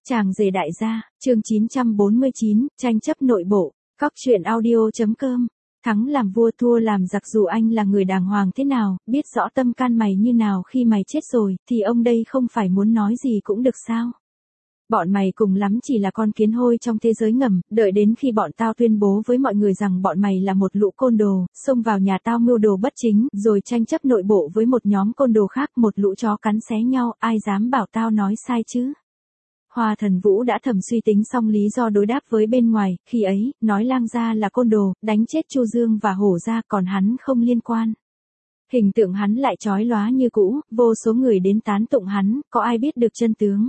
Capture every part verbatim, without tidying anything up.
Chàng rể đại gia, chương chín trăm bốn mươi chín, tranh chấp nội bộ, Cóc truyện audio.com. Thắng làm vua thua làm giặc, dù anh là người đàng hoàng thế nào, biết rõ tâm can mày như nào khi mày chết rồi, thì ông đây không phải muốn nói gì cũng được sao? Bọn mày cùng lắm chỉ là con kiến hôi trong thế giới ngầm, đợi đến khi bọn tao tuyên bố với mọi người rằng bọn mày là một lũ côn đồ, xông vào nhà tao mưu đồ bất chính, rồi tranh chấp nội bộ với một nhóm côn đồ khác, một lũ chó cắn xé nhau, ai dám bảo tao nói sai chứ? Hoa Thần Vũ đã thầm suy tính xong lý do đối đáp với bên ngoài, khi ấy, nói Lang gia là côn đồ, đánh chết Chu Dương và Hổ gia, còn hắn không liên quan. Hình tượng hắn lại chói lóa như cũ, vô số người đến tán tụng hắn, có ai biết được chân tướng?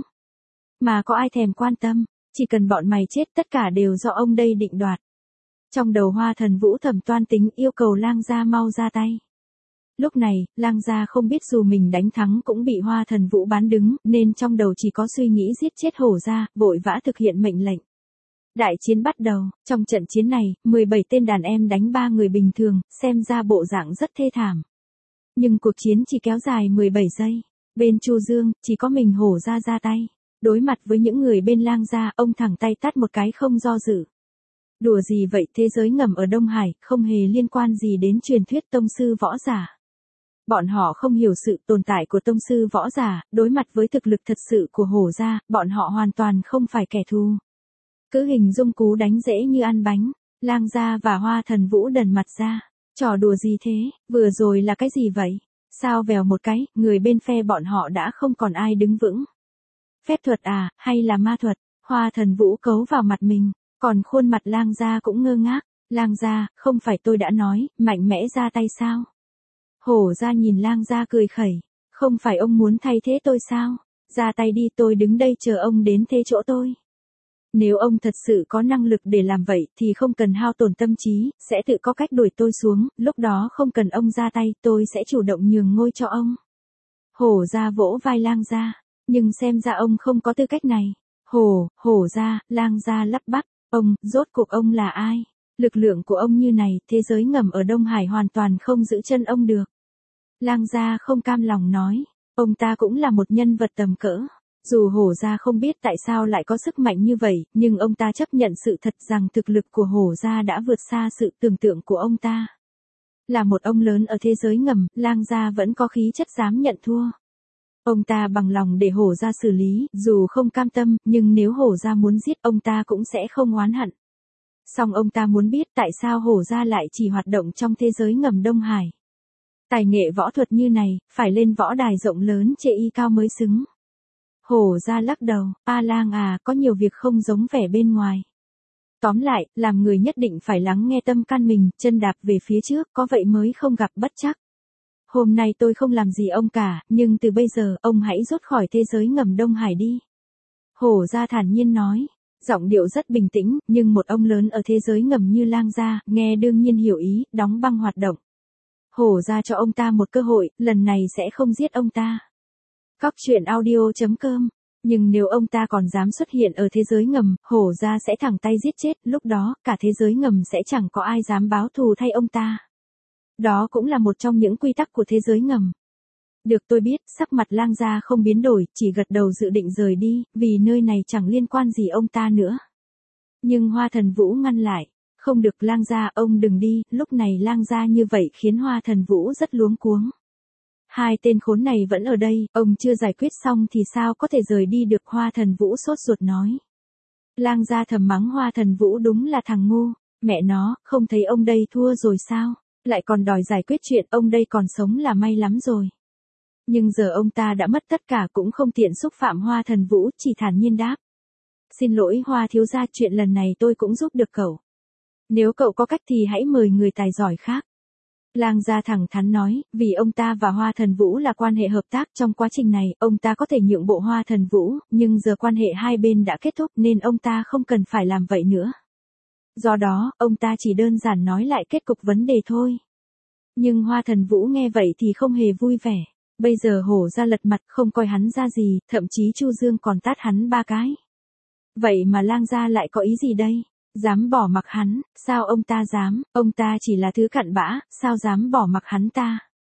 Mà có ai thèm quan tâm, chỉ cần bọn mày chết tất cả đều do ông đây định đoạt. Trong đầu Hoa Thần Vũ thầm toan tính, yêu cầu Lang gia mau ra tay. Lúc này, Lang gia không biết dù mình đánh thắng cũng bị Hoa Thần Vũ bán đứng, nên trong đầu chỉ có suy nghĩ giết chết Hổ gia, vội vã thực hiện mệnh lệnh. Đại chiến bắt đầu, trong trận chiến này, mười bảy tên đàn em đánh ba người bình thường, xem ra bộ dạng rất thê thảm. Nhưng cuộc chiến chỉ kéo dài mười bảy giây. Bên Chu Dương, chỉ có mình Hổ gia ra tay. Đối mặt với những người bên Lang gia, ông thẳng tay tát một cái không do dự. Đùa gì vậy, thế giới ngầm ở Đông Hải, không hề liên quan gì đến truyền thuyết tông sư võ giả. Bọn họ không hiểu sự tồn tại của tông sư võ giả, đối mặt với thực lực thật sự của Hổ gia, bọn họ hoàn toàn không phải kẻ thù. Cứ hình dung cú đánh dễ như ăn bánh, Lang gia và Hoa Thần Vũ đần mặt ra. Trò đùa gì thế, vừa rồi là cái gì vậy? Sao vèo một cái, người bên phe bọn họ đã không còn ai đứng vững. Phép thuật à, hay là ma thuật? Hoa Thần Vũ cấu vào mặt mình, còn khuôn mặt Lang gia cũng ngơ ngác. Lang gia, không phải tôi đã nói, mạnh mẽ ra tay sao? Hổ gia nhìn Lang gia cười khẩy, không phải ông muốn thay thế tôi sao? Ra tay đi, tôi đứng đây chờ ông đến thế chỗ tôi. Nếu ông thật sự có năng lực để làm vậy thì không cần hao tổn tâm trí, sẽ tự có cách đuổi tôi xuống, lúc đó không cần ông ra tay, tôi sẽ chủ động nhường ngôi cho ông. Hổ gia vỗ vai Lang gia, nhưng xem ra ông không có tư cách này. Hổ, Hổ gia, Lang gia lắp bắp, ông, rốt cuộc ông là ai? Lực lượng của ông như này, thế giới ngầm ở Đông Hải hoàn toàn không giữ chân ông được. Lang gia không cam lòng nói, ông ta cũng là một nhân vật tầm cỡ. Dù Hổ gia không biết tại sao lại có sức mạnh như vậy, nhưng ông ta chấp nhận sự thật rằng thực lực của Hổ gia đã vượt xa sự tưởng tượng của ông ta. Là một ông lớn ở thế giới ngầm, Lang gia vẫn có khí chất dám nhận thua. Ông ta bằng lòng để Hổ gia xử lý, dù không cam tâm, nhưng nếu Hổ gia muốn giết ông ta cũng sẽ không oán hận. Song ông ta muốn biết tại sao Hổ gia lại chỉ hoạt động trong thế giới ngầm Đông Hải. Tài nghệ võ thuật như này, phải lên võ đài rộng lớn chê y cao mới xứng. Hổ gia lắc đầu, A Lang à, có nhiều việc không giống vẻ bên ngoài. Tóm lại, làm người nhất định phải lắng nghe tâm can mình, chân đạp về phía trước, có vậy mới không gặp bất trắc. Hôm nay tôi không làm gì ông cả, nhưng từ bây giờ, ông hãy rút khỏi thế giới ngầm Đông Hải đi. Hổ gia thản nhiên nói, giọng điệu rất bình tĩnh, nhưng một ông lớn ở thế giới ngầm như Lang gia, nghe đương nhiên hiểu ý, đóng băng hoạt động. Hổ gia cho ông ta một cơ hội, lần này sẽ không giết ông ta. Cóc truyện audio.com. Nhưng nếu ông ta còn dám xuất hiện ở thế giới ngầm, Hổ gia sẽ thẳng tay giết chết, lúc đó, cả thế giới ngầm sẽ chẳng có ai dám báo thù thay ông ta. Đó cũng là một trong những quy tắc của thế giới ngầm. Được, tôi biết, sắc mặt Lang gia không biến đổi, chỉ gật đầu dự định rời đi, vì nơi này chẳng liên quan gì ông ta nữa. Nhưng Hoa Thần Vũ ngăn lại. Không được Lang gia, ông đừng đi, lúc này Lang gia như vậy khiến Hoa Thần Vũ rất luống cuống. Hai tên khốn này vẫn ở đây, ông chưa giải quyết xong thì sao có thể rời đi được, Hoa Thần Vũ sốt ruột nói. Lang gia thầm mắng Hoa Thần Vũ đúng là thằng ngu, mẹ nó, không thấy ông đây thua rồi sao, lại còn đòi giải quyết chuyện, ông đây còn sống là may lắm rồi. Nhưng giờ ông ta đã mất tất cả cũng không tiện xúc phạm Hoa Thần Vũ, chỉ thản nhiên đáp. Xin lỗi Hoa thiếu gia, chuyện lần này tôi cũng giúp được cậu. Nếu cậu có cách thì hãy mời người tài giỏi khác. Lang gia thẳng thắn nói, vì ông ta và Hoa Thần Vũ là quan hệ hợp tác, trong quá trình này, ông ta có thể nhượng bộ Hoa Thần Vũ, nhưng giờ quan hệ hai bên đã kết thúc nên ông ta không cần phải làm vậy nữa. Do đó, ông ta chỉ đơn giản nói lại kết cục vấn đề thôi. Nhưng Hoa Thần Vũ nghe vậy thì không hề vui vẻ. Bây giờ Hổ gia lật mặt, không coi hắn ra gì, thậm chí Chu Dương còn tát hắn ba cái. Vậy mà Lang gia lại có ý gì đây? Dám bỏ mặc hắn, sao ông ta dám, ông ta chỉ là thứ cặn bã, sao dám bỏ mặc hắn ta?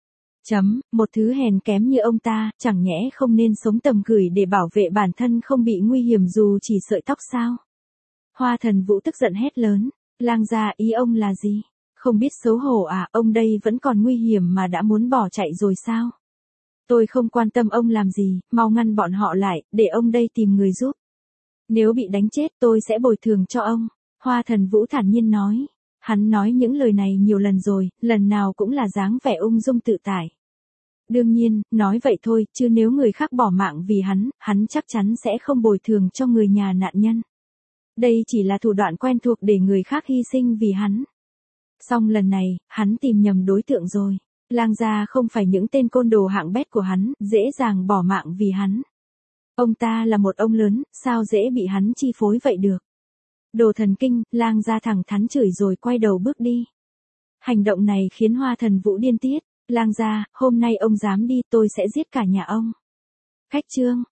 Chấm, một thứ hèn kém như ông ta, chẳng nhẽ không nên sống tầm gửi để bảo vệ bản thân không bị nguy hiểm dù chỉ sợi tóc sao? Hoa Thần Vũ tức giận hét lớn, lang gia ý ông là gì? Không biết xấu hổ à, ông đây vẫn còn nguy hiểm mà đã muốn bỏ chạy rồi sao? Tôi không quan tâm ông làm gì, mau ngăn bọn họ lại, để ông đây tìm người giúp. Nếu bị đánh chết tôi sẽ bồi thường cho ông. Hoa Thần Vũ thản nhiên nói. Hắn nói những lời này nhiều lần rồi, lần nào cũng là dáng vẻ ung dung tự tại. Đương nhiên, nói vậy thôi, chứ nếu người khác bỏ mạng vì hắn, hắn chắc chắn sẽ không bồi thường cho người nhà nạn nhân. Đây chỉ là thủ đoạn quen thuộc để người khác hy sinh vì hắn. Song lần này, hắn tìm nhầm đối tượng rồi. Lang gia không phải những tên côn đồ hạng bét của hắn, dễ dàng bỏ mạng vì hắn. Ông ta là một ông lớn, sao dễ bị hắn chi phối vậy được? Đồ thần kinh, lang gia thẳng thắn chửi rồi quay đầu bước đi. Hành động này khiến Hoa Thần Vũ điên tiết. Lang gia, hôm nay ông dám đi tôi sẽ giết cả nhà ông. Khách chương.